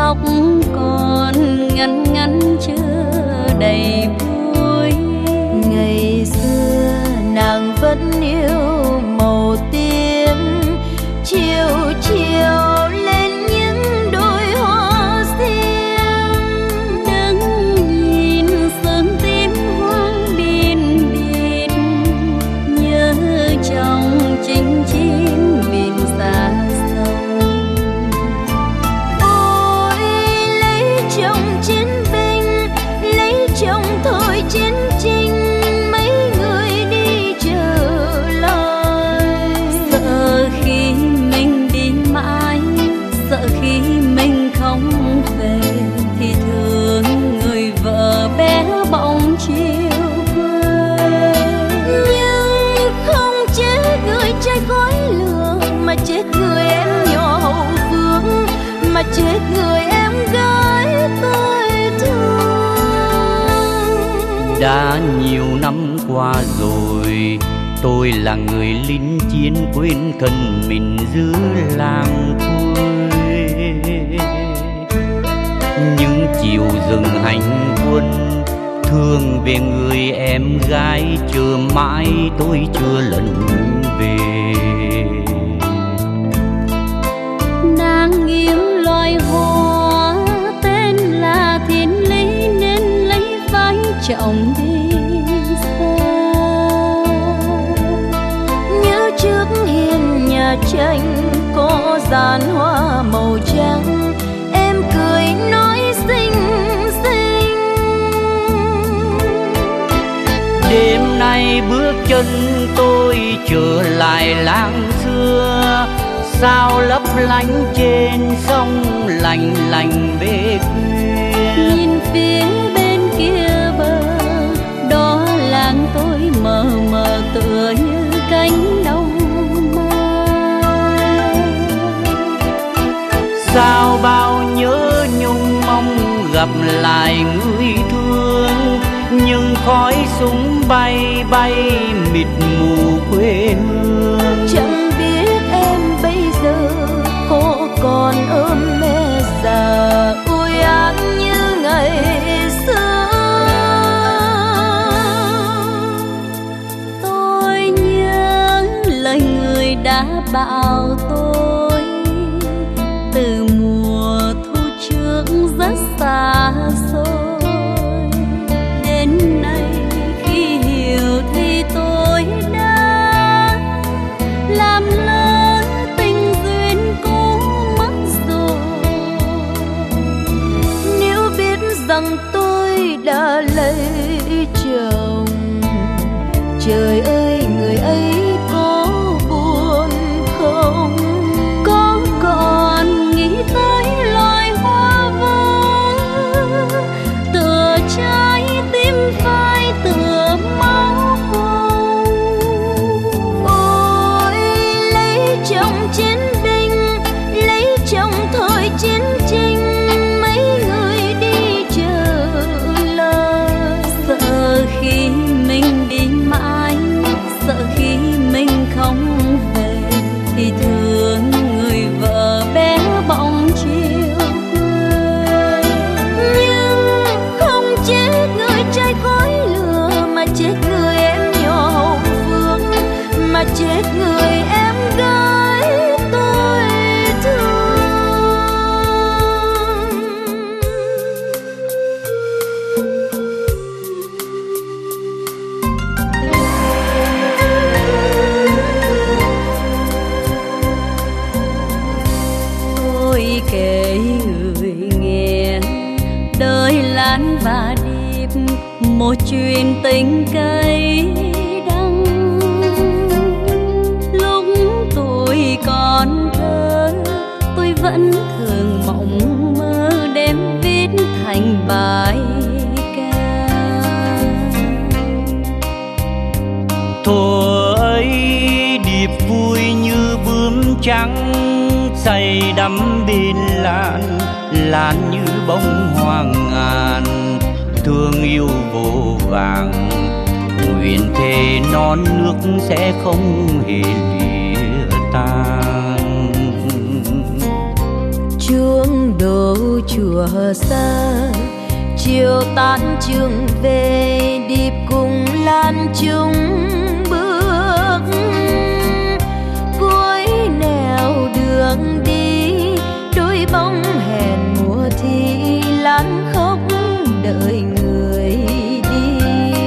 khóc còn ngăn ngắn chưa đầy vui. Ngày xưa nàng vẫn yêu màu tím, chiều chiều lên những đôi hoa xiêm. Đứng nhìn sương tím hoang biên biệt, nhớ trong chinh chiến biển xa sông. Ôi lấy chồng chiến binh, lấy chồng thôi chiến tranh, mấy người đi chờ lời. Sợ khi mình đi mãi, sợ khi mình không về, thì thương người vợ bé bỏng chiều quê. Nhưng không chết người trai khói lửa, mà chết người em nhỏ hậu phương, mà chết người em gái tôi thương. Đã nhiều năm qua rồi, tôi là người lính chiến quên thân mình giữa làng quê. Những chiều rừng hành quân, thương về người em gái, chờ mãi tôi chưa lần về. Nàng yêu loài hoa tên là thiên lý, nên lấy vai chồng đi xa. Nhớ trước hiên nhà tranh có dàn hoa màu trắng, em cười nói xinh xinh. Đêm nay bước chân tôi trở lại làng xưa, sao lấp lánh trên sông lành lành về khuya. Nhìn phía bên kia bờ, đó làng tôi mờ mờ tựa như cánh đồng mai. Sao bao nhớ nhung mong gặp lại người thương, nhưng khói súng bay bay mịt mù quê hương. Chẳng biết em bây giờ có còn ôm mẹ già ôi áng như ngày xưa. Tôi nhớ lời người đã bảo tôi từ mùa thu trước rất xa xôi. Đến nay khi hiểu thì tôi đã làm lỡ tình duyên cũ mất rồi. Nếu biết rằng tôi đã lấy chồng, trời ơi người ấy có buồn không? Có còn nghĩ tới loài hoa vô, tựa trái tim phai tựa máu hồng. Ôi lấy chồng chiến binh, lấy chồng thôi chiến tranh, mấy người đi chờ lời. Sợ khi mình đi mãi, sợ khi mình không về, thì thương người vợ bé bỏng chiều quê. Nhưng không chết người trai khói lửa, mà chết người em nhỏ hậu phương, mà chết người em gái tôi thương. Tôi kể người nghe đời lan và điệp, một chuyện tình cay đắng. Lúc tôi còn thơ, tôi vẫn thường mộng mơ đêm viết thành bài ca. Thuở ấy điệp vui như bướm trắng, say đắm bên lan lan như bông hoa ngàn. Thương yêu vô vàng, nguyện thề non nước sẽ không hề lìa tan. Chuông đổ chùa xa. Chiều tan trường về điệp cùng lan chung bước, cuối nẻo đường đi đôi bóng hẹn mùa thi lan khóc đợi người đi.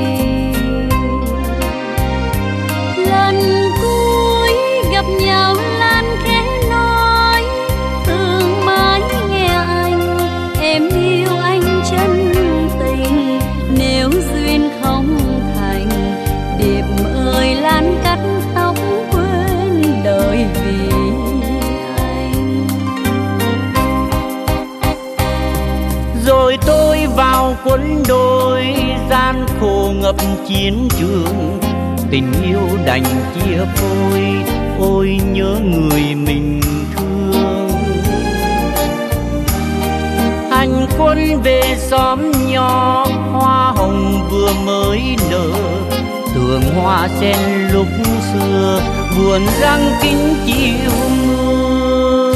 Lần cuối gặp nhau Lan khẽ nói thương mãi nghe anh, em yêu anh chân tình. Nếu duyên không thành điệp ơi Lan cắt tóc quên đời vì anh. Rồi tôi vào quân đội gian khổ ngập chiến trường, tình yêu đành chia phôi, ôi nhớ người mình thương. Hành quân về xóm nhỏ, hoa hồng vừa mới nở, tường hoa sen lúc xưa buồn răng kính chiều mưa.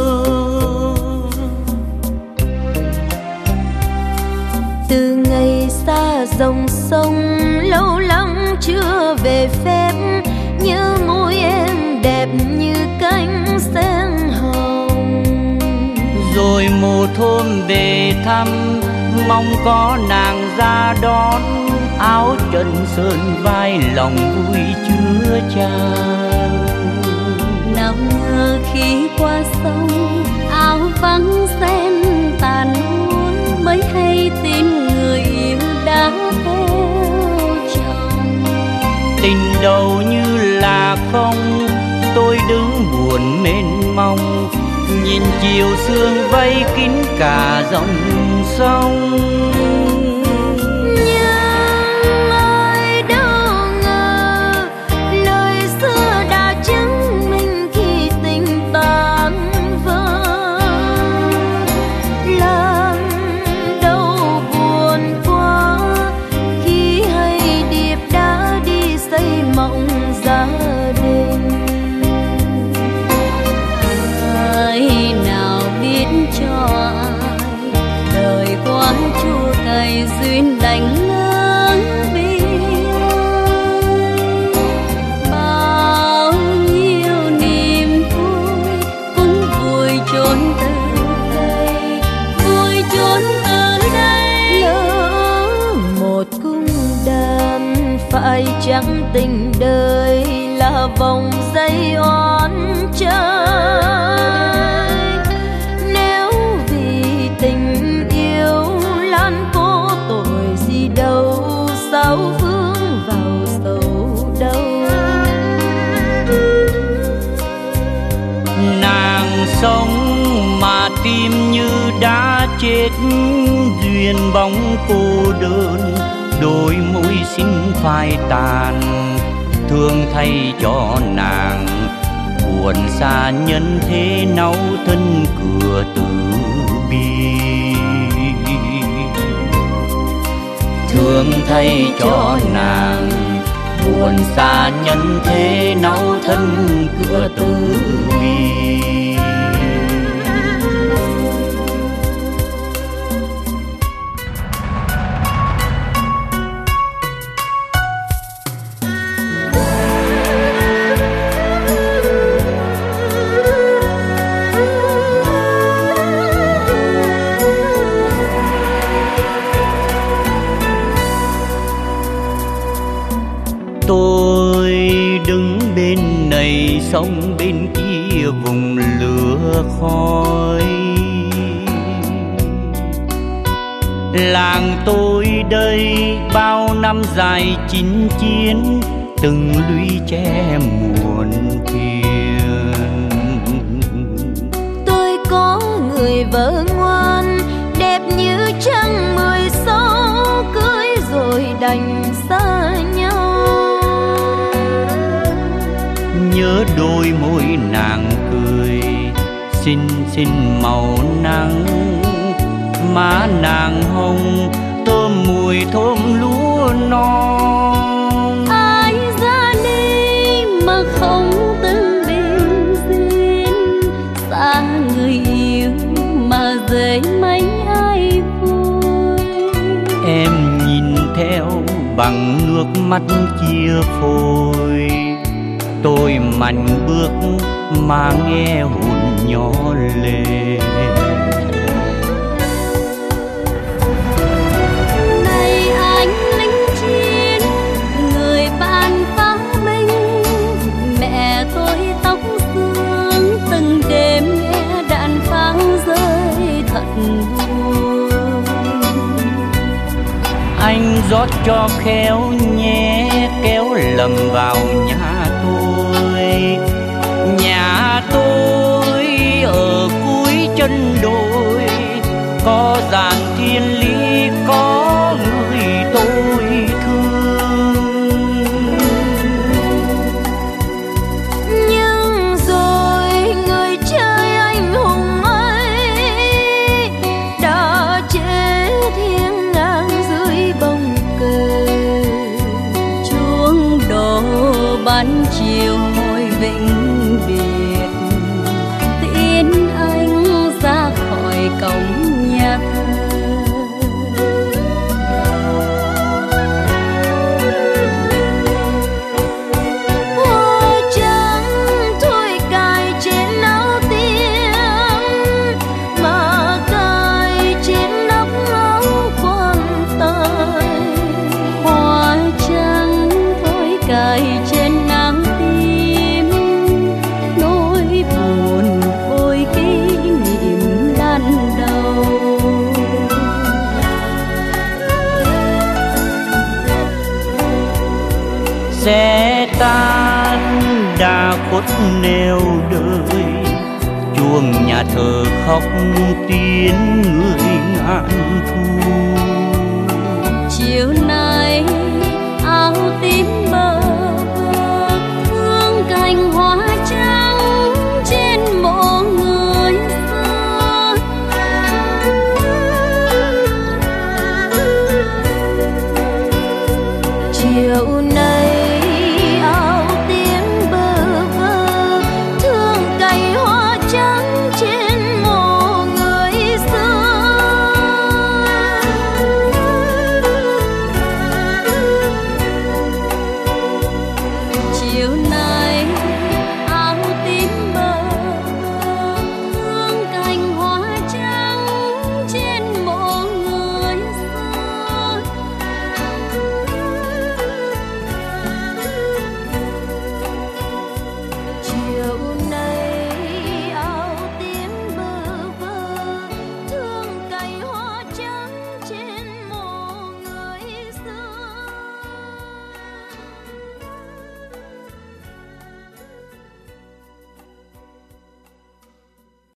Từ ngày xa dòng sông lâu lắm chưa về phép, nhớ môi em đẹp như cánh sen hồng. Rồi một hôm về thăm, mong có nàng ra đón, áo trần sơn vai lòng vui chứa chan. Nào ngờ khi qua sông áo vắng sen tàn úa, mới hay tin người yêu đã theo chồng. Tình đầu như là không, tôi đứng buồn mênh mông, nhìn chiều sương vây kín cả dòng sông. Nhưng ai đâu ngờ lời xưa đã chứng minh khi tình tan vỡ. Làm đâu buồn quá khi hay điệp đã đi xây mộng gia đình. Ai nào biết cho ai đời quá chua cay duyên đành lỡ biệt. Bao nhiêu niềm vui cũng vùi chốn từ đây, vùi chốn từ đây. Lỡ một cung đàn phải chẳng tình đời là vòng dây oan trái. Nếu vì tình yêu Lan có tội gì đâu, sao vướng vào sầu đâu. Nàng sống mà tim như đã chết, duyên bóng cô đơn, đôi môi xinh phai tàn. Thương thay cho nàng buồn xa nhân thế, náu thân cửa tử bi. Thương thay cho nàng buồn xa nhân thế, náu thân cửa tử bi. Tôi đứng bên này sông bên kia vùng lửa khói. Làng tôi đây bao năm dài chinh chiến, từng lũy tre muôn phiền. Tôi có người vợ ngoan đẹp như trăng 16, cưới rồi đành xa nhau. Nhớ đôi môi nàng cười xinh xinh màu nắng, má nàng hồng thơm mùi thơm lúa non. Ai ra đi mà không từng bình duyên, xa người yêu mà dễ về mấy ai vui. Em nhìn theo bằng nước mắt chia phôi, tôi mạnh bước mà nghe hồn nhỏ lệ. Này anh lính chiến, người bạn phá binh, mẹ tôi tóc xương từng đêm nghe đạn pháo rơi thật buồn. Anh rót cho khéo nhé, kéo lầm vào nhà tôi. Nhà tôi ở cuối chân đồi, có dàn thiên lý, có người tôi thương. Nhưng rồi người trai anh hùng ấy đã chết hiên ngang dưới bông cờ. Chuông đổ ban chiều hồi vĩnh biệt, tiễn anh ra khỏi cổng nhà thờ. Hoa trắng thôi cài trên áo tiên, mà cài trên nóc áo quan tài. Hoa trắng thôi cài trên áo tim, nỗi buồn ôi kỷ niệm đan đầu. Sẽ tan đã khuất neo đời, chuông nhà thờ khóc tiếng người ngàn